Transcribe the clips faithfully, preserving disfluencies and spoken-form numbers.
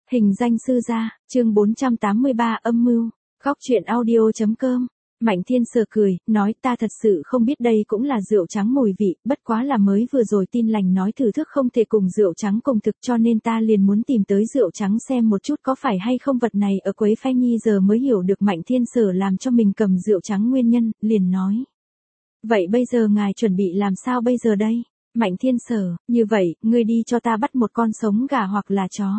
Hình danh sư gia, chương bốn trăm tám mươi ba âm mưu, góc truyện audio.com. Mạnh Thiên Sở cười, nói ta thật sự không biết đây cũng là rượu trắng mùi vị, bất quá là mới vừa rồi tin lành nói thử thức không thể cùng rượu trắng cùng thực cho nên ta liền muốn tìm tới rượu trắng xem một chút có phải hay không vật này ở Quế Phái Nhi giờ mới hiểu được Mạnh Thiên Sở làm cho mình cầm rượu trắng nguyên nhân, liền nói. Vậy bây giờ ngài chuẩn bị làm sao bây giờ đây? Mạnh Thiên Sở, như vậy, ngươi đi cho ta bắt một con sống gà hoặc là chó.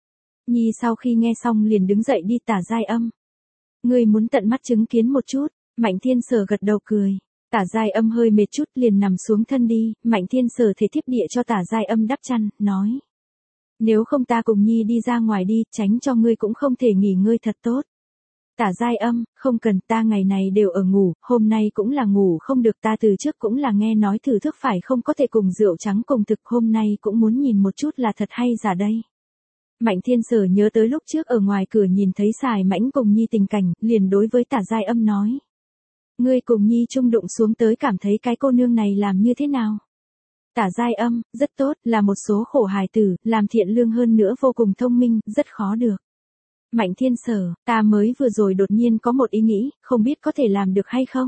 Nhi sau khi nghe xong liền đứng dậy đi Tả Giai Âm. Ngươi muốn tận mắt chứng kiến một chút, Mạnh Thiên Sở gật đầu cười. Tả Giai Âm hơi mệt chút liền nằm xuống thân đi, Mạnh Thiên Sở thể thiếp địa cho Tả Giai Âm đắp chăn, nói. Nếu không ta cùng Nhi đi ra ngoài đi, tránh cho ngươi cũng không thể nghỉ ngơi thật tốt. Tả Giai Âm, không cần, ta ngày này đều ở ngủ, hôm nay cũng là ngủ không được, ta từ trước cũng là nghe nói thử thức phải không có thể cùng rượu trắng cùng thực, hôm nay cũng muốn nhìn một chút là thật hay giả đây. Mạnh Thiên Sở nhớ tới lúc trước ở ngoài cửa nhìn thấy Sài Mãnh cùng Nhi tình cảnh, liền đối với Tả Giai Âm nói. Ngươi cùng Nhi chung đụng xuống tới cảm thấy cái cô nương này làm như thế nào? Tả Giai Âm, rất tốt, là một số khổ hài tử, làm thiện lương hơn nữa vô cùng thông minh, rất khó được. Mạnh Thiên Sở, ta mới vừa rồi đột nhiên có một ý nghĩ, không biết có thể làm được hay không?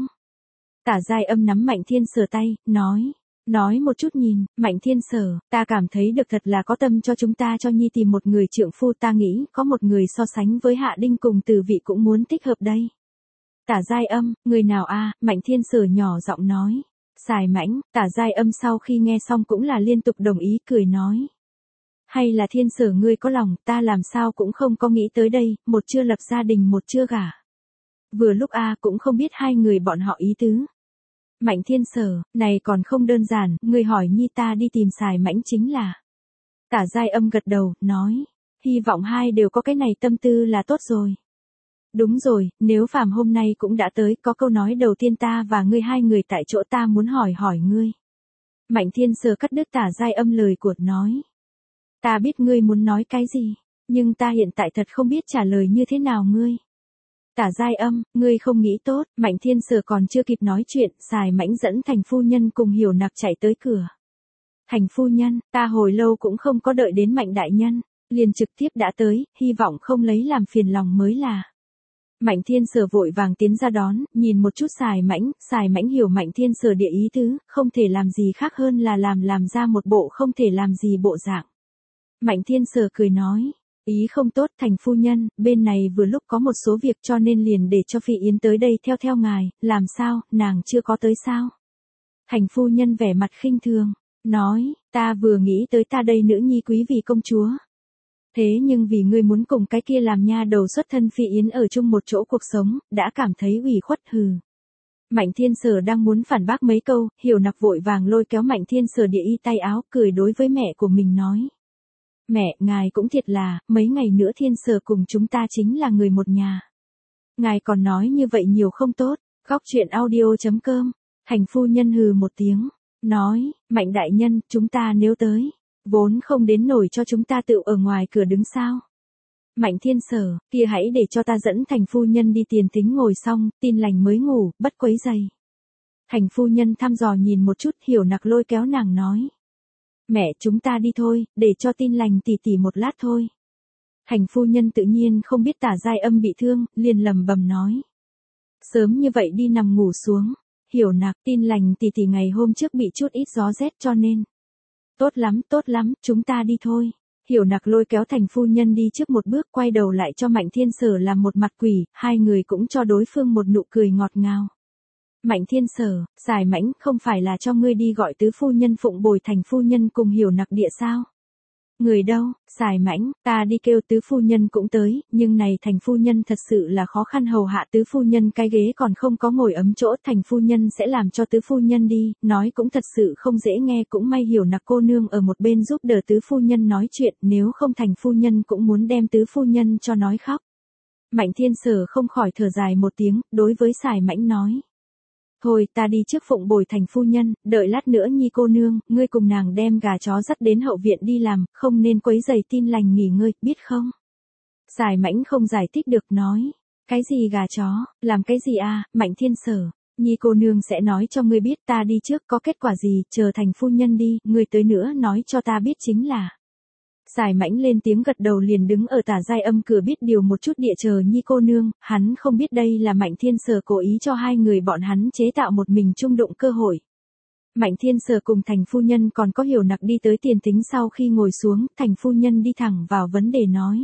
Tả Giai Âm nắm Mạnh Thiên Sở tay, nói. Nói một chút nhìn, Mạnh Thiên Sở, ta cảm thấy được thật là có tâm cho chúng ta cho Nhi tìm một người trượng phu, ta nghĩ có một người so sánh với Hạ Đinh cùng Từ Vị cũng muốn thích hợp đây. Tả Giai Âm, người nào a? Mạnh Thiên Sở nhỏ giọng nói. Sài Mãnh. Tả Giai Âm sau khi nghe xong cũng là liên tục đồng ý, cười nói. Hay là Thiên Sở ngươi có lòng, ta làm sao cũng không có nghĩ tới đây, một chưa lập gia đình một chưa gả. Vừa lúc a cũng không biết hai người bọn họ ý tứ. Mạnh Thiên Sở, này còn không đơn giản, ngươi hỏi Nhi ta đi tìm Sài Mãnh chính là. Tả Giai Âm gật đầu, nói, hy vọng hai đều có cái này tâm tư là tốt rồi. Đúng rồi, nếu phàm hôm nay cũng đã tới, có câu nói đầu tiên ta và ngươi hai người tại chỗ ta muốn hỏi hỏi ngươi. Mạnh Thiên Sở cắt đứt Tả Giai Âm lời của nói. Ta biết ngươi muốn nói cái gì, nhưng ta hiện tại thật không biết trả lời như thế nào ngươi. Tả Giai Âm, ngươi không nghĩ tốt, Mạnh Thiên Sở còn chưa kịp nói chuyện, Sài Mãnh dẫn Thành phu nhân cùng Hiểu Nặc chạy tới cửa. Thành phu nhân, ta hồi lâu cũng không có đợi đến Mạnh đại nhân, liền trực tiếp đã tới, hy vọng không lấy làm phiền lòng mới là. Mạnh Thiên Sở vội vàng tiến ra đón, nhìn một chút Sài Mãnh, Sài Mãnh hiểu Mạnh Thiên Sở địa ý tứ, không thể làm gì khác hơn là làm làm ra một bộ không thể làm gì bộ dạng. Mạnh Thiên Sở cười nói. Ý không tốt, Thành phu nhân, bên này vừa lúc có một số việc cho nên liền để cho Phi Yến tới đây theo theo ngài, làm sao, nàng chưa có tới sao? Thành phu nhân vẻ mặt khinh thường, nói, ta vừa nghĩ tới ta đây nữ nhi quý vị công chúa. Thế nhưng vì ngươi muốn cùng cái kia làm nha đầu xuất thân Phi Yến ở chung một chỗ cuộc sống, đã cảm thấy ủy khuất hừ. Mạnh Thiên Sở đang muốn phản bác mấy câu, Hiểu Nặc vội vàng lôi kéo Mạnh Thiên Sở địa y tay áo, cười đối với mẹ của mình nói. Mẹ, ngài cũng thiệt là, mấy ngày nữa Thiên Sở cùng chúng ta chính là người một nhà. Ngài còn nói như vậy nhiều không tốt, góc truyện audio.com, Thành phu nhân hừ một tiếng, nói, Mạnh đại nhân, chúng ta nếu tới, vốn không đến nổi cho chúng ta tự ở ngoài cửa đứng sao. Mạnh Thiên Sở, kia hãy để cho ta dẫn Thành phu nhân đi tiền tính ngồi xong, tin lành mới ngủ, bất quấy giày. Thành phu nhân thăm dò nhìn một chút, Hiểu Nặc lôi kéo nàng nói. Mẹ, chúng ta đi thôi, để cho tin lành tỉ tỉ một lát thôi. Thành phu nhân tự nhiên không biết Tả Giai Âm bị thương, liền lầm bầm nói. Sớm như vậy đi nằm ngủ xuống, Hiểu Nặc, tin lành tỉ tỉ ngày hôm trước bị chút ít gió rét cho nên. Tốt lắm, tốt lắm, chúng ta đi thôi. Hiểu Nặc lôi kéo Thành phu nhân đi trước một bước, quay đầu lại cho Mạnh Thiên Sở làm một mặt quỷ, hai người cũng cho đối phương một nụ cười ngọt ngào. Mạnh Thiên Sở, Sài Mãnh, không phải là cho ngươi đi gọi tứ phu nhân phụng bồi Thành phu nhân cùng Hiểu Nặc địa sao? Người đâu, Sài Mãnh, ta đi kêu tứ phu nhân cũng tới, nhưng này Thành phu nhân thật sự là khó khăn hầu hạ tứ phu nhân, cái ghế còn không có ngồi ấm chỗ, Thành phu nhân sẽ làm cho tứ phu nhân đi, nói cũng thật sự không dễ nghe, cũng may Hiểu Nặc cô nương ở một bên giúp đỡ tứ phu nhân nói chuyện, nếu không Thành phu nhân cũng muốn đem tứ phu nhân cho nói khóc. Mạnh Thiên Sở không khỏi thở dài một tiếng, đối với Sài Mãnh nói. Thôi ta đi trước phụng bồi Thành phu nhân, đợi lát nữa Nhi cô nương, ngươi cùng nàng đem gà chó dắt đến hậu viện đi làm, không nên quấy rầy tin lành nghỉ ngơi, biết không? Sài Mãnh không giải thích được nói. Cái gì gà chó, làm cái gì à, Mạnh Thiên Sở, Nhi cô nương sẽ nói cho ngươi biết, ta đi trước có kết quả gì, chờ Thành phu nhân đi, ngươi tới nữa nói cho ta biết chính là. Giải Mãnh lên tiếng gật đầu liền đứng ở tả giai âm cửa biết điều một chút địa chờ Nhi cô nương, hắn không biết đây là Mạnh Thiên Sở cố ý cho hai người bọn hắn chế tạo một mình chung đụng cơ hội. Mạnh Thiên Sở cùng Thành phu nhân còn có Hiểu Nặc đi tới tiền tính sau khi ngồi xuống, Thành phu nhân đi thẳng vào vấn đề nói.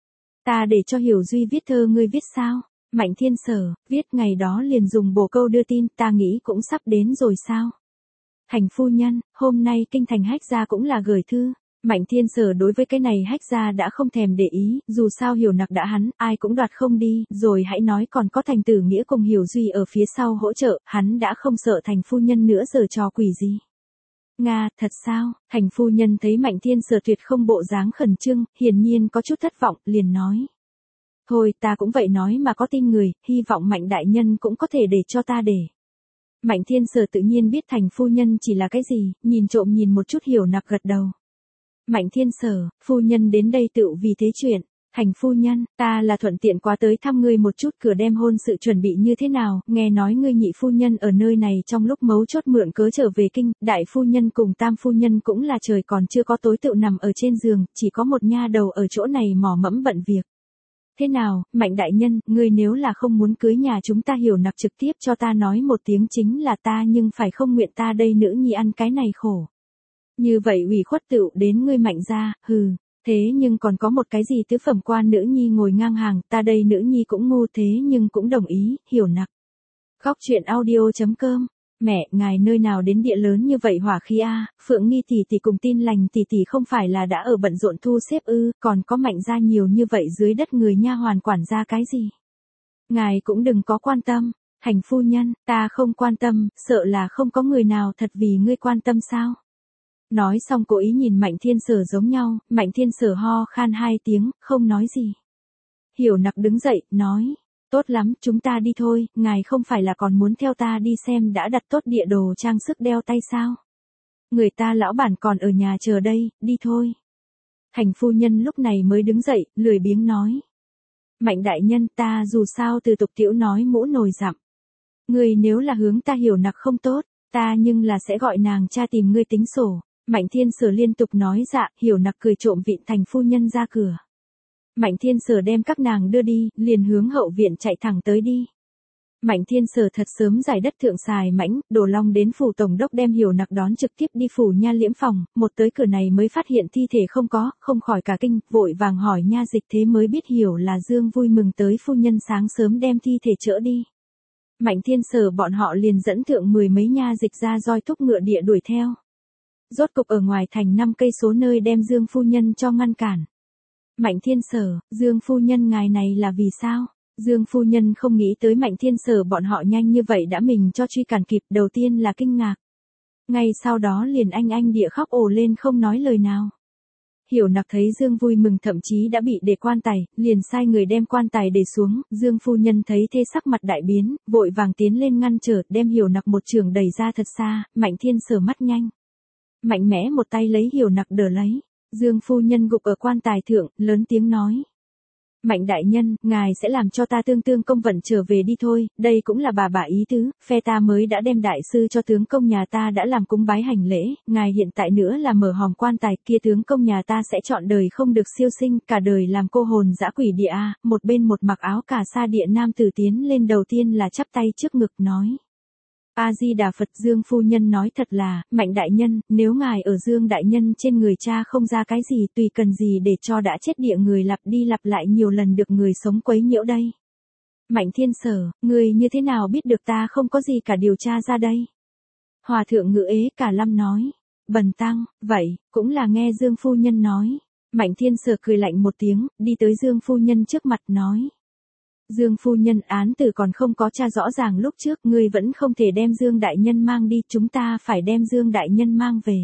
Ta để cho Hiểu Duy viết thơ ngươi viết sao? Mạnh Thiên Sở, viết ngày đó liền dùng bổ câu đưa tin, ta nghĩ cũng sắp đến rồi sao? Thành phu nhân, hôm nay kinh thành Hách gia cũng là gửi thư. Mạnh Thiên Sở đối với cái này Hách gia đã không thèm để ý, dù sao Hiểu Nặc đã hắn, ai cũng đoạt không đi, rồi hãy nói còn có Thành Tử Nghĩa cùng Hiểu Duy ở phía sau hỗ trợ, hắn đã không sợ Thành phu nhân nữa giờ trò quỷ gì. Nga, thật sao? Thành phu nhân thấy Mạnh Thiên Sở tuyệt không bộ dáng khẩn trương, hiển nhiên có chút thất vọng, liền nói. Thôi ta cũng vậy nói mà có tin người, hy vọng Mạnh đại nhân cũng có thể để cho ta để. Mạnh Thiên Sở tự nhiên biết Thành phu nhân chỉ là cái gì, nhìn trộm nhìn một chút Hiểu Nặc gật đầu. Mạnh Thiên Sở, phu nhân đến đây tự vì thế chuyện. Thành phu nhân, ta là thuận tiện quá tới thăm ngươi một chút, cửa đem hôn sự chuẩn bị như thế nào, nghe nói ngươi nhị phu nhân ở nơi này trong lúc mấu chốt mượn cớ trở về kinh, đại phu nhân cùng tam phu nhân cũng là trời còn chưa có tối tự nằm ở trên giường, chỉ có một nha đầu ở chỗ này mò mẫm bận việc. Thế nào, Mạnh đại nhân, ngươi nếu là không muốn cưới nhà chúng ta Hiểu Nặc trực tiếp cho ta nói một tiếng chính là ta nhưng phải không nguyện ta đây nữ nhi ăn cái này khổ. Như vậy ủy khuất tựu đến ngươi Mạnh gia, hừ, thế nhưng còn có một cái gì tứ phẩm quan nữ nhi ngồi ngang hàng, ta đây nữ nhi cũng ngu thế nhưng cũng đồng ý, Hiểu Nặc. Góc truyện audio chấm com. Mẹ, ngài nơi nào đến địa lớn như vậy hỏa khí a, Phượng Nghi tỷ tỷ cùng Tin Lành tỷ tỷ không phải là đã ở bận rộn thu xếp ư, còn có Mạnh gia nhiều như vậy dưới đất người nha hoàn quản gia cái gì. Ngài cũng đừng có quan tâm, Thành phu nhân, ta không quan tâm, sợ là không có người nào thật vì ngươi quan tâm sao. Nói xong cố ý nhìn Mạnh Thiên Sở giống nhau, Mạnh Thiên Sở ho khan hai tiếng, không nói gì. Hiểu Nặc đứng dậy, nói. Tốt lắm, chúng ta đi thôi, ngài không phải là còn muốn theo ta đi xem đã đặt tốt địa đồ trang sức đeo tay sao? Người ta lão bản còn ở nhà chờ đây, đi thôi. Thành phu nhân lúc này mới đứng dậy, lười biếng nói. Mạnh đại nhân, ta dù sao từ tục tiểu nói mũ nồi dặm. Người nếu là hướng ta Hiểu Nặc không tốt, ta nhưng là sẽ gọi nàng cha tìm ngươi tính sổ. Mạnh Thiên Sở liên tục nói dạ, Hiểu Nặc cười trộm vịn Thành phu nhân ra cửa. Mạnh Thiên Sở đem các nàng đưa đi, liền hướng hậu viện chạy thẳng tới đi. Mạnh Thiên Sở thật sớm giải đất thượng xài mãnh, đổ long đến phủ tổng đốc đem Hiểu Nặc đón trực tiếp đi phủ nha liễm phòng, một tới cửa này mới phát hiện thi thể không có, không khỏi cả kinh, vội vàng hỏi nha dịch thế mới biết hiểu là Dương vui mừng tới phu nhân sáng sớm đem thi thể chữa đi. Mạnh Thiên Sở bọn họ liền dẫn thượng mười mấy nha dịch ra roi thúc ngựa địa đuổi theo. Rốt cục ở ngoài thành năm cây số nơi đem Dương phu nhân cho ngăn cản. Mạnh Thiên Sở, Dương phu nhân ngài này là vì sao? Dương phu nhân không nghĩ tới Mạnh Thiên Sở bọn họ nhanh như vậy đã mình cho truy cản kịp, đầu tiên là kinh ngạc. Ngay sau đó liền anh anh địa khóc ồ lên không nói lời nào. Hiểu Nặc thấy Dương vui mừng thậm chí đã bị để quan tài, liền sai người đem quan tài để xuống, Dương phu nhân thấy thế sắc mặt đại biến, vội vàng tiến lên ngăn trở, đem Hiểu Nặc một trường đẩy ra thật xa, Mạnh Thiên Sở mắt nhanh. Mạnh mẽ một tay lấy Hiểu Nặc đỡ lấy. Dương phu nhân gục ở quan tài thượng, lớn tiếng nói. Mạnh đại nhân, ngài sẽ làm cho ta tương tương công vận trở về đi thôi, đây cũng là bà bà ý tứ, phe ta mới đã đem đại sư cho tướng công nhà ta đã làm cúng bái hành lễ, ngài hiện tại nữa là mở hòm quan tài kia tướng công nhà ta sẽ chọn đời không được siêu sinh, cả đời làm cô hồn dã quỷ địa a. Một bên một mặc áo cà sa địa nam tử tiến lên đầu tiên là chắp tay trước ngực nói. A-di-đà Phật. Dương phu nhân nói thật là, Mạnh đại nhân, nếu ngài ở Dương đại nhân trên người cha không ra cái gì tùy cần gì để cho đã chết địa người lặp đi lặp lại nhiều lần được người sống quấy nhiễu đây. Mạnh Thiên Sở, người như thế nào biết được ta không có gì cả điều tra ra đây? Hòa thượng Ngự Ế Cả Lâm nói. Bần tăng, vậy, cũng là nghe Dương phu nhân nói. Mạnh Thiên Sở cười lạnh một tiếng, đi tới Dương phu nhân trước mặt nói. Dương phu nhân, án tử còn không có tra rõ ràng lúc trước, ngươi vẫn không thể đem Dương đại nhân mang đi, chúng ta phải đem Dương đại nhân mang về.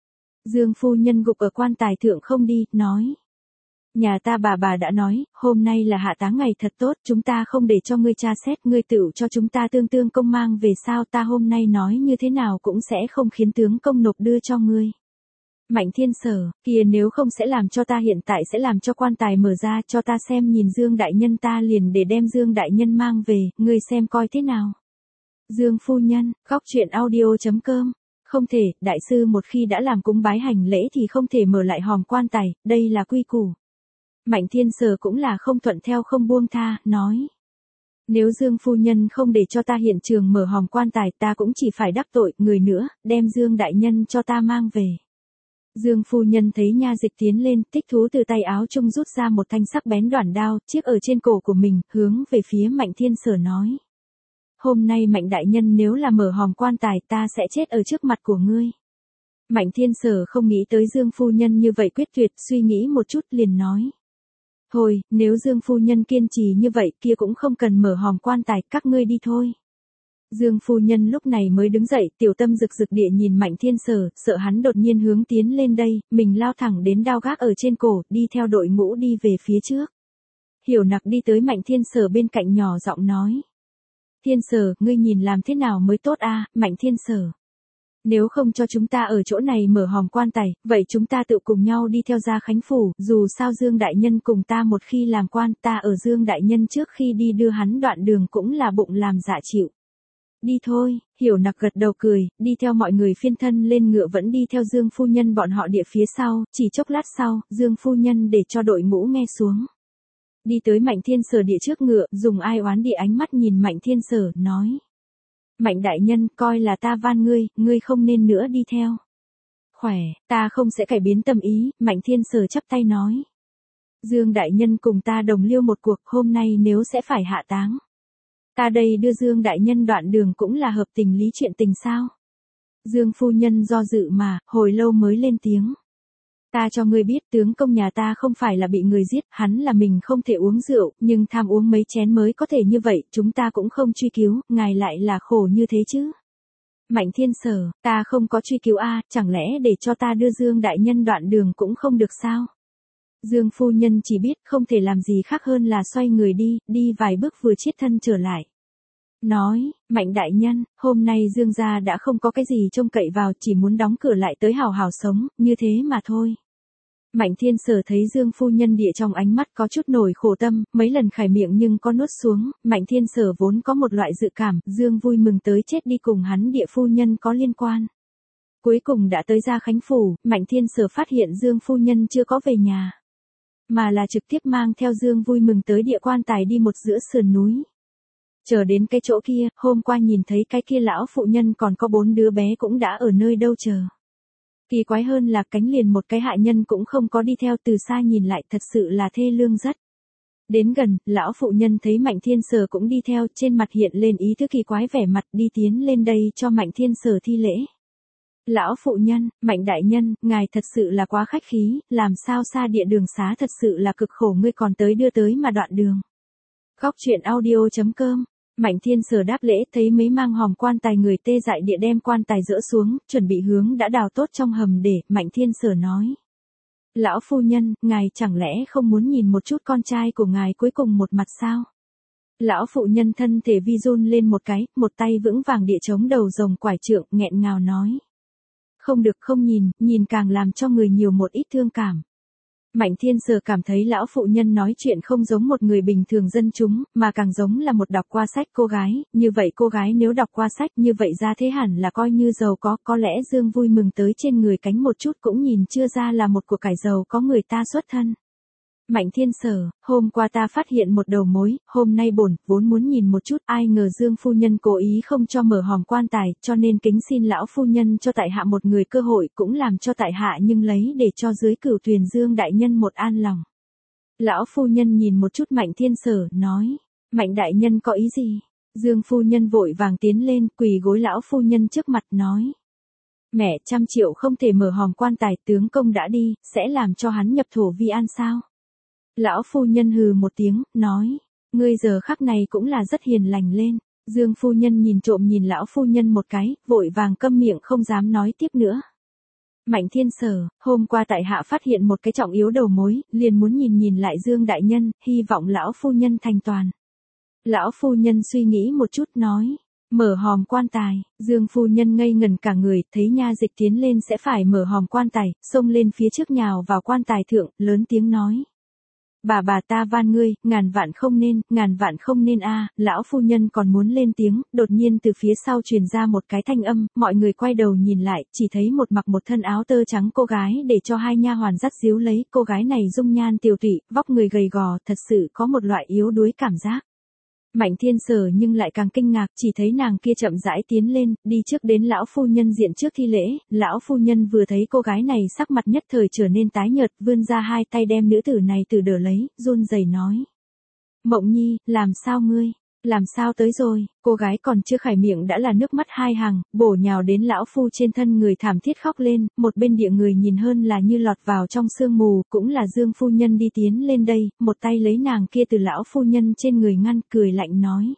Dương phu nhân gục ở quan tài thượng không đi, nói. Nhà ta bà bà đã nói, hôm nay là hạ táng ngày thật tốt, chúng ta không để cho ngươi tra xét, ngươi tự cho chúng ta tương tương công mang về sao, ta hôm nay nói như thế nào cũng sẽ không khiến tướng công nộp đưa cho ngươi. Mạnh Thiên Sở, kia nếu không sẽ làm cho ta hiện tại sẽ làm cho quan tài mở ra cho ta xem nhìn Dương đại nhân ta liền để đem Dương đại nhân mang về, ngươi xem coi thế nào. Dương phu nhân, góc truyện audio chấm com Không thể, đại sư một khi đã làm cúng bái hành lễ thì không thể mở lại hòm quan tài, đây là quy củ. Mạnh Thiên Sở cũng là không thuận theo không buông tha, nói. Nếu Dương phu nhân không để cho ta hiện trường mở hòm quan tài ta cũng chỉ phải đắc tội người nữa, đem Dương đại nhân cho ta mang về. Dương phu nhân thấy Nha Dịch tiến lên, thích thú từ tay áo trung rút ra một thanh sắc bén đoản đao, chiếc ở trên cổ của mình, hướng về phía Mạnh Thiên Sở nói. Hôm nay Mạnh đại nhân nếu là mở hòm quan tài ta sẽ chết ở trước mặt của ngươi. Mạnh Thiên Sở không nghĩ tới Dương phu nhân như vậy quyết tuyệt, suy nghĩ một chút liền nói. Thôi, nếu Dương phu nhân kiên trì như vậy kia cũng không cần mở hòm quan tài, các ngươi đi thôi. Dương phu nhân lúc này mới đứng dậy, tiểu tâm rực rực địa nhìn Mạnh Thiên Sở, sợ hắn đột nhiên hướng tiến lên đây, mình lao thẳng đến đao gác ở trên cổ, đi theo đội ngũ đi về phía trước. Hiểu Nặc đi tới Mạnh Thiên Sở bên cạnh nhỏ giọng nói. Thiên Sở, ngươi nhìn làm thế nào mới tốt a, Mạnh Thiên Sở. Nếu không cho chúng ta ở chỗ này mở hòm quan tài, vậy chúng ta tự cùng nhau đi theo ra Khánh Phủ, dù sao Dương Đại Nhân cùng ta một khi làm quan, ta ở Dương Đại Nhân trước khi đi đưa hắn đoạn đường cũng là bụng làm dạ chịu. Đi thôi, Hiểu Nặc gật đầu cười, đi theo mọi người phiên thân lên ngựa vẫn đi theo Dương phu nhân bọn họ địa phía sau, chỉ chốc lát sau, Dương phu nhân để cho đội ngũ nghe xuống. Đi tới Mạnh Thiên Sở địa trước ngựa, dùng ai oán địa ánh mắt nhìn Mạnh Thiên Sở, nói. Mạnh đại nhân, coi là ta van ngươi, ngươi không nên nữa đi theo. Khỏe, ta không sẽ cải biến tâm ý, Mạnh Thiên Sở chắp tay nói. Dương đại nhân cùng ta đồng liêu một cuộc, hôm nay nếu sẽ phải hạ táng. Ta đây đưa Dương đại nhân đoạn đường cũng là hợp tình lý chuyện tình sao. Dương phu nhân do dự mà, hồi lâu mới lên tiếng. Ta cho ngươi biết tướng công nhà ta không phải là bị người giết, hắn là mình không thể uống rượu, nhưng tham uống mấy chén mới có thể như vậy, chúng ta cũng không truy cứu, ngài lại là khổ như thế chứ. Mạnh Thiên Sở, ta không có truy cứu a, chẳng lẽ để cho ta đưa Dương đại nhân đoạn đường cũng không được sao? Dương phu nhân chỉ biết không thể làm gì khác hơn là xoay người đi, đi vài bước vừa chiết thân trở lại. Nói, Mạnh đại nhân, hôm nay Dương gia đã không có cái gì trông cậy vào, chỉ muốn đóng cửa lại tới hào hào sống, như thế mà thôi. Mạnh Thiên Sở thấy Dương phu nhân địa trong ánh mắt có chút nổi khổ tâm, mấy lần khải miệng nhưng có nuốt xuống, Mạnh Thiên Sở vốn có một loại dự cảm, Dương vui mừng tới chết đi cùng hắn địa phu nhân có liên quan. Cuối cùng đã tới ra Khánh Phủ, Mạnh Thiên Sở phát hiện Dương phu nhân chưa có về nhà. Mà là trực tiếp mang theo Dương vui mừng tới địa quan tài đi một giữa sườn núi. Chờ đến cái chỗ kia, hôm qua nhìn thấy cái kia lão phụ nhân còn có bốn đứa bé cũng đã ở nơi đâu chờ. Kỳ quái hơn là cánh liền một cái hạ nhân cũng không có đi theo, từ xa nhìn lại thật sự là thê lương rất. Đến gần, lão phụ nhân thấy Mạnh Thiên Sở cũng đi theo, trên mặt hiện lên ý thức kỳ quái vẻ mặt, đi tiến lên đây cho Mạnh Thiên Sở thi lễ. Lão phụ nhân, Mạnh đại nhân, ngài thật sự là quá khách khí, làm sao xa địa đường xá thật sự là cực khổ, ngươi còn tới đưa tới mà đoạn đường. Góc truyện audio chấm com. Mạnh Thiên Sở đáp lễ, thấy mấy mang hòm quan tài người tê dại địa đem quan tài dỡ xuống, chuẩn bị hướng đã đào tốt trong hầm để, Mạnh Thiên Sở nói. Lão phu nhân, ngài chẳng lẽ không muốn nhìn một chút con trai của ngài cuối cùng một mặt sao? Lão phụ nhân thân thể vi run lên một cái, một tay vững vàng địa chống đầu rồng quải trượng, nghẹn ngào nói. Không được, không nhìn, nhìn càng làm cho người nhiều một ít thương cảm. Mạnh Thiên Sở cảm thấy lão phụ nhân nói chuyện không giống một người bình thường dân chúng, mà càng giống là một đọc qua sách cô gái, như vậy cô gái nếu đọc qua sách như vậy ra thế hẳn là coi như giàu có, có lẽ Dương vui mừng tới trên người cánh một chút cũng nhìn chưa ra là một của cải giàu có người ta xuất thân. Mạnh Thiên Sở, hôm qua ta phát hiện một đầu mối, hôm nay bổn vốn muốn nhìn một chút, ai ngờ Dương phu nhân cố ý không cho mở hòm quan tài, cho nên kính xin lão phu nhân cho tại hạ một người cơ hội, cũng làm cho tại hạ nhưng lấy để cho dưới cửu tuyền Dương đại nhân một an lòng. Lão phu nhân nhìn một chút Mạnh Thiên Sở, nói, Mạnh đại nhân có ý gì? Dương phu nhân vội vàng tiến lên, quỳ gối lão phu nhân trước mặt nói. Mẹ, trăm triệu không thể mở hòm quan tài, tướng công đã đi, sẽ làm cho hắn nhập thổ vi an sao? Lão phu nhân hừ một tiếng, nói, ngươi giờ khắc này cũng là rất hiền lành lên. Dương phu nhân nhìn trộm nhìn lão phu nhân một cái, vội vàng câm miệng không dám nói tiếp nữa. Mạnh Thiên Sở, hôm qua tại hạ phát hiện một cái trọng yếu đầu mối, liền muốn nhìn nhìn lại Dương đại nhân, hy vọng lão phu nhân thành toàn. Lão phu nhân suy nghĩ một chút nói, mở hòm quan tài. Dương phu nhân ngây ngần cả người, thấy Nha Dịch tiến lên sẽ phải mở hòm quan tài, xông lên phía trước nhào vào quan tài thượng, lớn tiếng nói. Bà bà ta van ngươi, ngàn vạn không nên, ngàn vạn không nên a. Lão phu nhân còn muốn lên tiếng, đột nhiên từ phía sau truyền ra một cái thanh âm, mọi người quay đầu nhìn lại, chỉ thấy một mặc một thân áo tơ trắng cô gái để cho hai nha hoàn dắt díu lấy, cô gái này dung nhan tiều tụy, vóc người gầy gò, thật sự có một loại yếu đuối cảm giác. Mạnh Thiên Sở nhưng lại càng kinh ngạc, chỉ thấy nàng kia chậm rãi tiến lên, đi trước đến lão phu nhân diện trước thi lễ, lão phu nhân vừa thấy cô gái này sắc mặt nhất thời trở nên tái nhợt, vươn ra hai tay đem nữ tử này từ đỡ lấy, run rẩy nói. Mộng Nhi, làm sao ngươi? Làm sao tới rồi? Cô gái còn chưa khải miệng đã là nước mắt hai hàng, bổ nhào đến lão phu trên thân người thảm thiết khóc lên, một bên địa người nhìn hơn là như lọt vào trong sương mù, cũng là Dương phu nhân đi tiến lên đây, một tay lấy nàng kia từ lão phu nhân trên người ngăn, cười lạnh nói.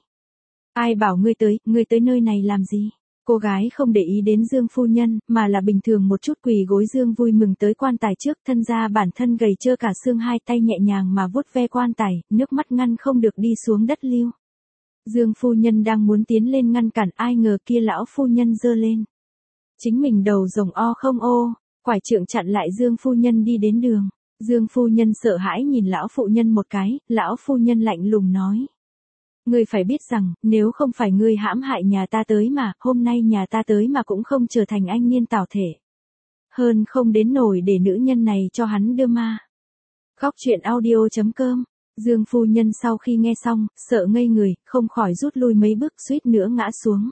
Ai bảo ngươi tới, ngươi tới nơi này làm gì? Cô gái không để ý đến Dương phu nhân, mà là bình thường một chút quỳ gối Dương vui mừng tới quan tài trước, thân ra bản thân gầy trơ cả xương, hai tay nhẹ nhàng mà vuốt ve quan tài, nước mắt ngăn không được đi xuống đất lưu. Dương phu nhân đang muốn tiến lên ngăn cản, ai ngờ kia lão phu nhân giơ lên. Chính mình đầu rồng o không ô, quải trượng chặn lại Dương phu nhân đi đến đường. Dương phu nhân sợ hãi nhìn lão phụ nhân một cái, lão phu nhân lạnh lùng nói. Ngươi phải biết rằng, nếu không phải ngươi hãm hại nhà ta tới mà, hôm nay nhà ta tới mà cũng không trở thành anh niên tảo thể. Hơn không đến nổi để nữ nhân này cho hắn đưa ma. Khóc chuyện audio chấm com. Dương phu nhân sau khi nghe xong, sợ ngây người, không khỏi rút lui mấy bước, suýt nữa ngã xuống.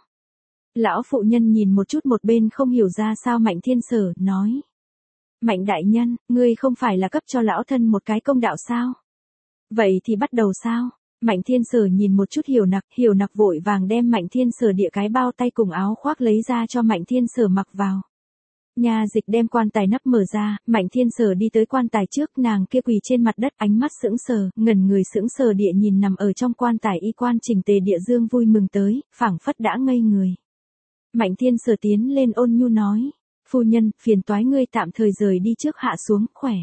Lão phụ nhân nhìn một chút một bên không hiểu ra sao Mạnh Thiên Sở, nói. Mạnh đại nhân, ngươi không phải là cấp cho lão thân một cái công đạo sao? Vậy thì bắt đầu sao? Mạnh Thiên Sở nhìn một chút Hiểu Nặc, Hiểu Nặc vội vàng đem Mạnh Thiên Sở địa cái bao tay cùng áo khoác lấy ra cho Mạnh Thiên Sở mặc vào. Nhà dịch đem quan tài nắp mở ra, Mạnh Thiên Sở đi tới quan tài trước, nàng kia quỳ trên mặt đất, ánh mắt sững sờ, ngẩn người sững sờ địa nhìn nằm ở trong quan tài y quan chỉnh tề địa Dương vui mừng tới, phảng phất đã ngây người. Mạnh Thiên Sở tiến lên ôn nhu nói, phu nhân, phiền toái ngươi tạm thời rời đi trước hạ xuống, khỏe.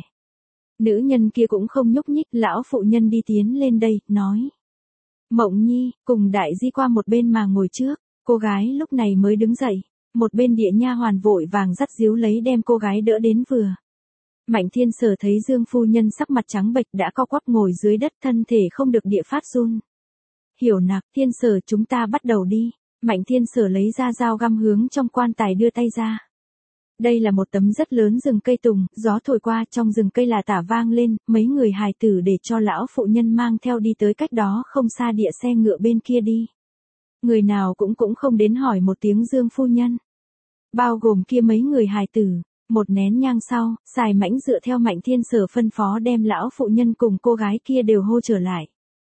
Nữ nhân kia cũng không nhúc nhích, lão phụ nhân đi tiến lên đây, nói. Mộng Nhi, cùng đại di qua một bên mà ngồi trước, cô gái lúc này mới đứng dậy. Một bên địa nha hoàn vội vàng dắt díu lấy đem cô gái đỡ đến vừa. Mạnh Thiên Sở thấy Dương phu nhân sắc mặt trắng bệch đã co quắp ngồi dưới đất, thân thể không được địa phát run. Hiểu Nặc, Thiên Sở, chúng ta bắt đầu đi. Mạnh Thiên Sở lấy ra dao găm hướng trong quan tài đưa tay ra. Đây là một tấm rất lớn rừng cây tùng, gió thổi qua, trong rừng cây là tả vang lên, mấy người hài tử để cho lão phụ nhân mang theo đi tới cách đó không xa địa xe ngựa bên kia đi. Người nào cũng cũng không đến hỏi một tiếng Dương phu nhân. Bao gồm kia mấy người hài tử, một nén nhang sau, Xài Mãnh dựa theo Mạnh Thiên Sở phân phó đem lão phụ nhân cùng cô gái kia đều hô trở lại.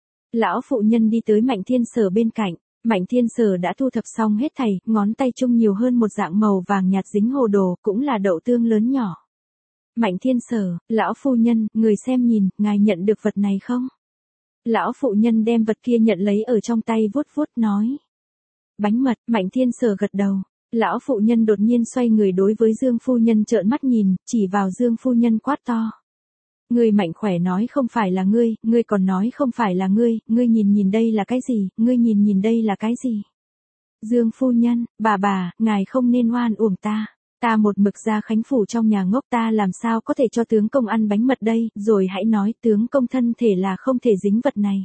Lão phụ nhân đi tới Mạnh Thiên Sở bên cạnh, Mạnh Thiên Sở đã thu thập xong hết thảy, ngón tay chung nhiều hơn một dạng màu vàng nhạt dính hồ đồ, cũng là đậu tương lớn nhỏ. Mạnh Thiên Sở, lão phu nhân, người xem nhìn, ngài nhận được vật này không? Lão phụ nhân đem vật kia nhận lấy ở trong tay vuốt vuốt nói. Bánh mật, Mạnh Thiên Sở gật đầu. Lão phụ nhân đột nhiên xoay người đối với Dương phu nhân trợn mắt nhìn, chỉ vào Dương phu nhân quát to. Ngươi Mạnh khỏe nói không phải là ngươi, ngươi còn nói không phải là ngươi, ngươi nhìn nhìn đây là cái gì, ngươi nhìn nhìn đây là cái gì. Dương phu nhân, bà bà, ngài không nên oan uổng ta. Ta một mực ra Khánh phủ trong nhà ngốc, ta làm sao có thể cho tướng công ăn bánh mật đây, rồi hãy nói tướng công thân thể là không thể dính vật này.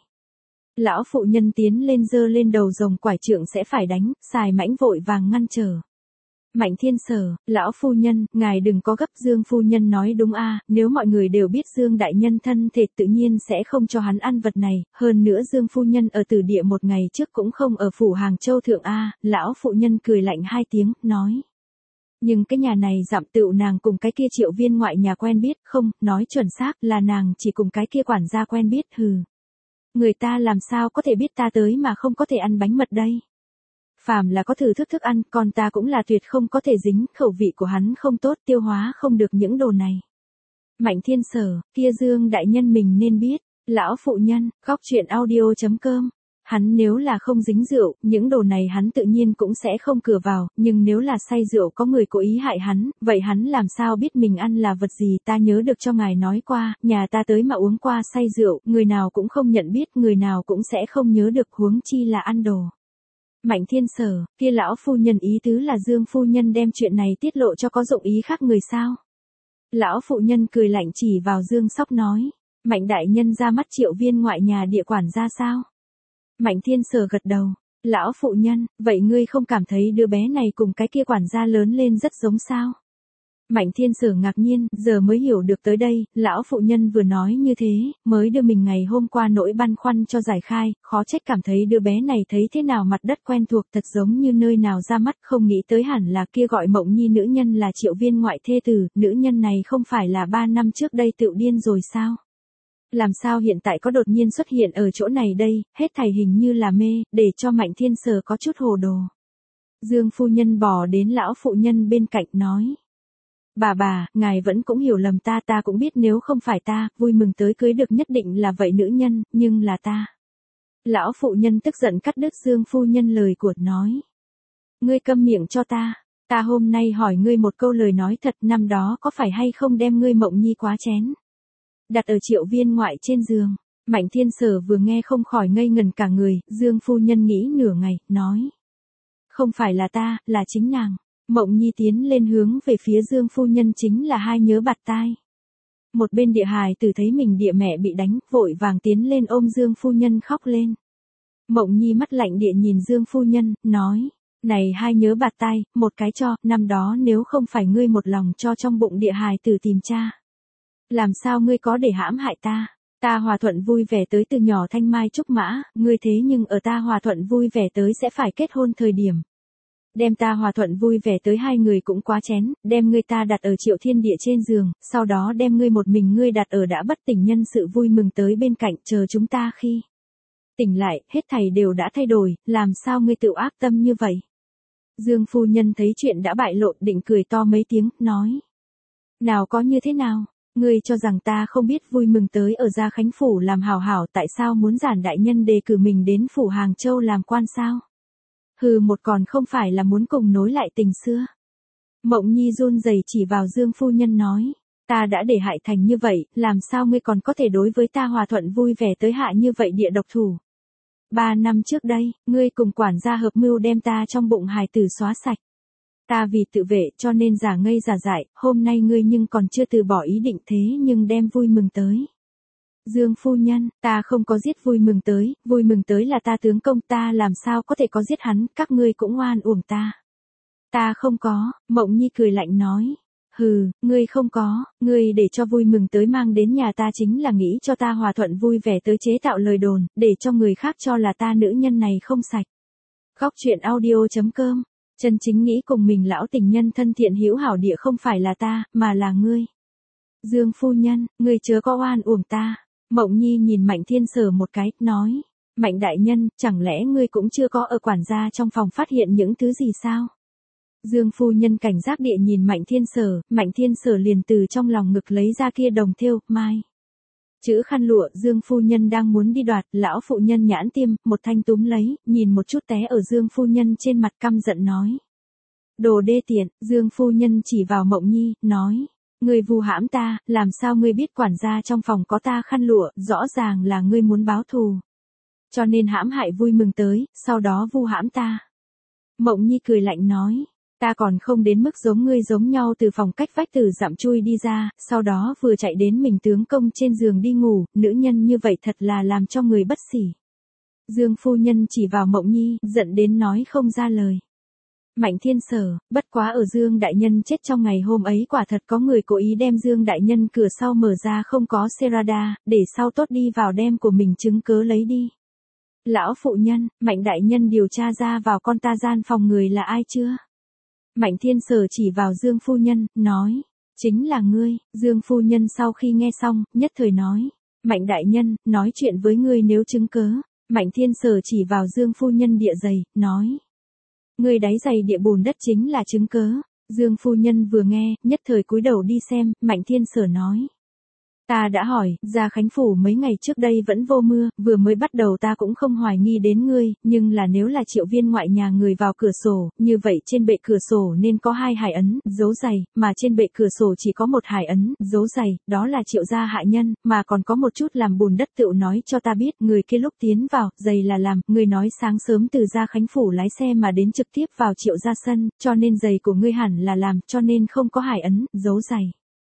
Lão phụ nhân tiến lên giơ lên đầu rồng quải trượng sẽ phải đánh, Xài Mãnh vội vàng ngăn trở. Mạnh Thiên Sở, lão phu nhân, ngài đừng có gấp. Dương phu nhân nói đúng a, nếu mọi người đều biết Dương đại nhân thân thể tự nhiên sẽ không cho hắn ăn vật này, hơn nữa Dương phu nhân ở Tử Địa một ngày trước cũng không ở phủ Hàng Châu thượng a. Lão phụ nhân cười lạnh hai tiếng, nói. Nhưng cái nhà này dặm tựu nàng cùng cái kia Triệu viên ngoại nhà quen biết, không, nói chuẩn xác là nàng chỉ cùng cái kia quản gia quen biết, hừ. Người ta làm sao có thể biết ta tới mà không có thể ăn bánh mật đây. Phàm là có thử thức thức ăn, còn ta cũng là tuyệt không có thể dính, khẩu vị của hắn không tốt, tiêu hóa không được những đồ này. Mạnh Thiên Sở, kia Dương đại nhân mình nên biết. Lão phụ nhân, khóc chuyện audio chấm com. Hắn nếu là không dính rượu, những đồ này hắn tự nhiên cũng sẽ không cửa vào, nhưng nếu là say rượu có người cố ý hại hắn, vậy hắn làm sao biết mình ăn là vật gì. Ta nhớ được cho ngài nói qua, nhà ta tới mà uống qua say rượu, người nào cũng không nhận biết, người nào cũng sẽ không nhớ được, huống chi là ăn đồ. Mạnh Thiên Sở, kia lão phu nhân ý tứ là Dương phu nhân đem chuyện này tiết lộ cho có dụng ý khác người sao? Lão phụ nhân cười lạnh chỉ vào Dương Sóc nói. Mạnh đại nhân ra mắt Triệu Viên ngoại nhà địa quản ra sao? Mạnh Thiên Sở gật đầu. Lão phụ nhân, vậy ngươi không cảm thấy đứa bé này cùng cái kia quản gia lớn lên rất giống sao? Mạnh Thiên Sở ngạc nhiên, giờ mới hiểu được tới đây, lão phụ nhân vừa nói như thế, mới đưa mình ngày hôm qua nỗi băn khoăn cho giải khai, khó trách cảm thấy đứa bé này thấy thế nào mặt đất quen thuộc thật giống như nơi nào ra mắt, không nghĩ tới hẳn là kia gọi Mộng Nhi nữ nhân là Triệu Viên ngoại thê tử, nữ nhân này không phải là ba năm trước đây tựu điên rồi sao? Làm sao hiện tại có đột nhiên xuất hiện ở chỗ này đây, hết thảy hình như là mê, để cho Mạnh Thiên Sở có chút hồ đồ. Dương phu nhân bò đến lão phụ nhân bên cạnh nói. Bà bà, ngài vẫn cũng hiểu lầm ta, ta cũng biết nếu không phải ta, vui mừng tới cưới được nhất định là vậy nữ nhân, nhưng là ta. Lão phụ nhân tức giận cắt đứt Dương phu nhân lời của nói. Ngươi câm miệng cho ta, ta hôm nay hỏi ngươi một câu lời nói thật, năm đó có phải hay không đem ngươi Mộng Nhi quá chén? Đặt ở Triệu Viên ngoại trên giường, Mạnh Thiên Sở vừa nghe không khỏi ngây ngần cả người, Dương phu nhân nghĩ nửa ngày, nói. Không phải là ta, là chính nàng. Mộng Nhi tiến lên hướng về phía Dương phu nhân chính là hai nhớ bạt tai. Một bên địa hài tử thấy mình địa mẹ bị đánh, vội vàng tiến lên ôm Dương phu nhân khóc lên. Mộng Nhi mắt lạnh địa nhìn Dương phu nhân, nói, này hai nhớ bạt tai, một cái cho, năm đó nếu không phải ngươi một lòng cho trong bụng địa hài tử tìm cha. Làm sao ngươi có để hãm hại ta? Ta hòa thuận vui vẻ tới từ nhỏ thanh mai trúc mã, ngươi thế nhưng ở ta hòa thuận vui vẻ tới sẽ phải kết hôn thời điểm. Đem ta hòa thuận vui vẻ tới hai người cũng quá chén, đem ngươi ta đặt ở Triệu Thiên Địa trên giường, sau đó đem ngươi một mình ngươi đặt ở đã bất tỉnh nhân sự vui mừng tới bên cạnh chờ chúng ta khi tỉnh lại, hết thảy đều đã thay đổi, làm sao ngươi tự ác tâm như vậy? Dương phu nhân thấy chuyện đã bại lộ định cười to mấy tiếng, nói. Nào có như thế nào? Ngươi cho rằng ta không biết vui mừng tới ở Gia Khánh Phủ làm hảo hảo tại sao muốn giản đại nhân đề cử mình đến Phủ Hàng Châu làm quan sao? Hừ một còn không phải là muốn cùng nối lại tình xưa. Mộng Nhi run rẩy chỉ vào Dương phu nhân nói. Ta đã để hại thành như vậy, làm sao ngươi còn có thể đối với ta hòa thuận vui vẻ tới hạ như vậy địa độc thủ? Ba năm trước đây, ngươi cùng quản gia hợp mưu đem ta trong bụng hài tử xóa sạch. Ta vì tự vệ cho nên giả ngây giả dại, hôm nay ngươi nhưng còn chưa từ bỏ ý định thế nhưng đem vui mừng tới. Dương phu nhân, ta không có giết vui mừng tới, vui mừng tới là ta tướng công, ta làm sao có thể có giết hắn, các ngươi cũng oan uổng ta. Ta không có, Mộng Nhi cười lạnh nói. Hừ, ngươi không có, ngươi để cho vui mừng tới mang đến nhà ta chính là nghĩ cho ta hòa thuận vui vẻ tới chế tạo lời đồn, để cho người khác cho là ta nữ nhân này không sạch. Góc truyện audio chấm com, chân chính nghĩ cùng mình lão tình nhân thân thiện hữu hảo địa không phải là ta, mà là ngươi. Dương phu nhân, ngươi chớ có oan uổng ta. Mộng Nhi nhìn Mạnh Thiên Sở một cái, nói. Mạnh đại nhân, chẳng lẽ ngươi cũng chưa có ở quản gia trong phòng phát hiện những thứ gì sao? Dương phu nhân cảnh giác địa nhìn Mạnh Thiên Sở, Mạnh Thiên Sở liền từ trong lòng ngực lấy ra kia đồng thêu, mai. Chữ khăn lụa, Dương phu nhân đang muốn đi đoạt, lão phụ nhân nhãn tiêm, một thanh túm lấy, nhìn một chút té ở Dương phu nhân trên mặt căm giận nói. Đồ đê tiện, Dương phu nhân chỉ vào Mộng Nhi, nói. Ngươi vu hãm ta, làm sao ngươi biết quản gia trong phòng có ta khăn lụa, rõ ràng là ngươi muốn báo thù. Cho nên hãm hại vui mừng tới, sau đó vu hãm ta. Mộng Nhi cười lạnh nói. Ta còn không đến mức giống ngươi giống nhau từ phòng cách vách tử dặm chui đi ra, sau đó vừa chạy đến mình tướng công trên giường đi ngủ, nữ nhân như vậy thật là làm cho người bất xỉ. Dương phu nhân chỉ vào Mộng Nhi, giận đến nói không ra lời. Mạnh Thiên Sở, bất quá ở Dương đại nhân chết trong ngày hôm ấy quả thật có người cố ý đem Dương đại nhân cửa sau mở ra không có Serada, để sau tốt đi vào đem của mình chứng cớ lấy đi. Lão phụ nhân, Mạnh đại nhân điều tra ra vào con ta gian phòng người là ai chưa? Mạnh Thiên Sở chỉ vào Dương phu nhân, nói, chính là ngươi. Dương phu nhân sau khi nghe xong, nhất thời nói, Mạnh đại nhân, nói chuyện với ngươi nếu chứng cớ. Mạnh Thiên Sở chỉ vào Dương phu nhân địa giày, nói, ngươi đáy giày địa bùn đất chính là chứng cớ. Dương phu nhân vừa nghe, nhất thời cúi đầu đi xem, Mạnh Thiên Sở nói. Ta đã hỏi, Gia Khánh Phủ mấy ngày trước đây vẫn vô mưa, vừa mới bắt đầu ta cũng không hoài nghi đến ngươi, nhưng là nếu là Triệu Viên ngoại nhà người vào cửa sổ, như vậy trên bệ cửa sổ nên có hai hải ấn, dấu giày, mà trên bệ cửa sổ chỉ có một hải ấn, dấu giày, đó là Triệu gia hạ nhân, mà còn có một chút làm bùn đất tựu nói cho ta biết, người kia lúc tiến vào, giày là làm, người nói sáng sớm từ Gia Khánh Phủ lái xe mà đến trực tiếp vào Triệu gia sân, cho nên giày của ngươi hẳn là làm, cho nên không có hải ấn, dấu giày.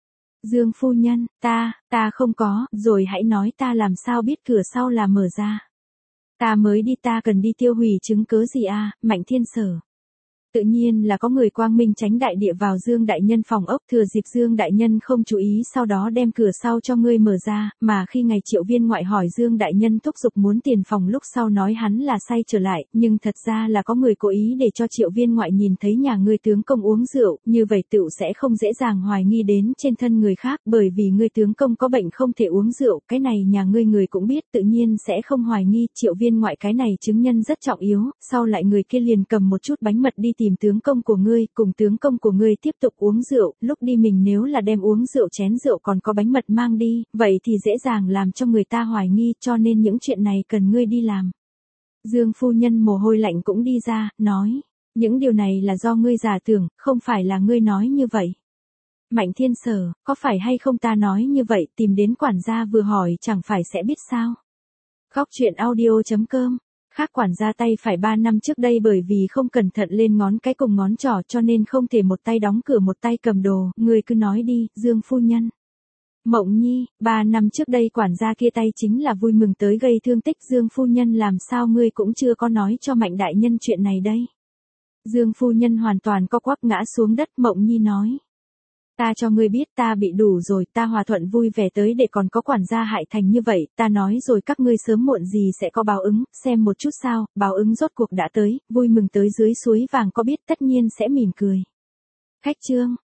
Dương phu nhân, ta, ta không có, rồi hãy nói ta làm sao biết cửa sau là mở ra. Ta mới đi, ta cần đi tiêu hủy chứng cớ gì à, Mạnh Thiên Sở. Tự nhiên là có người quang minh tránh đại địa vào Dương đại nhân phòng ốc, thừa dịp Dương đại nhân không chú ý, sau đó đem cửa sau cho ngươi mở ra, mà khi ngày Triệu Viên ngoại hỏi Dương đại nhân thúc giục muốn tiền phòng lúc sau nói hắn là say trở lại, nhưng thật ra là có người cố ý để cho Triệu Viên ngoại nhìn thấy nhà ngươi tướng công uống rượu, như vậy tựu sẽ không dễ dàng hoài nghi đến trên thân người khác, bởi vì ngươi tướng công có bệnh không thể uống rượu, cái này nhà ngươi người cũng biết, tự nhiên sẽ không hoài nghi. Triệu Viên ngoại cái này chứng nhân rất trọng yếu, sau lại người kia liền cầm một chút bánh mật đi tìm tướng công của ngươi, cùng tướng công của ngươi tiếp tục uống rượu, lúc đi mình nếu là đem uống rượu chén rượu còn có bánh mật mang đi, vậy thì dễ dàng làm cho người ta hoài nghi, cho nên những chuyện này cần ngươi đi làm. Dương phu nhân mồ hôi lạnh cũng đi ra, nói, những điều này là do ngươi giả tưởng, không phải là ngươi nói như vậy. Mạnh Thiên Sở, có phải hay không ta nói như vậy, tìm đến quản gia vừa hỏi chẳng phải sẽ biết sao. Góc truyện audio chấm com. Khác quản gia tay phải ba năm trước đây bởi vì không cẩn thận lên ngón cái cùng ngón trỏ cho nên không thể một tay đóng cửa một tay cầm đồ, người cứ nói đi, Dương phu nhân. Mộng Nhi, ba năm trước đây quản gia kia tay chính là vui mừng tới gây thương tích, Dương phu nhân làm sao ngươi cũng chưa có nói cho Mạnh đại nhân chuyện này đây. Dương phu nhân hoàn toàn co quắp ngã xuống đất, Mộng Nhi nói. Ta cho ngươi biết ta bị đủ rồi, ta hòa thuận vui vẻ tới để còn có quản gia hại thành như vậy, ta nói rồi các ngươi sớm muộn gì sẽ có báo ứng, xem một chút sao, báo ứng rốt cuộc đã tới, vui mừng tới dưới suối vàng có biết tất nhiên sẽ mỉm cười. Khách chương.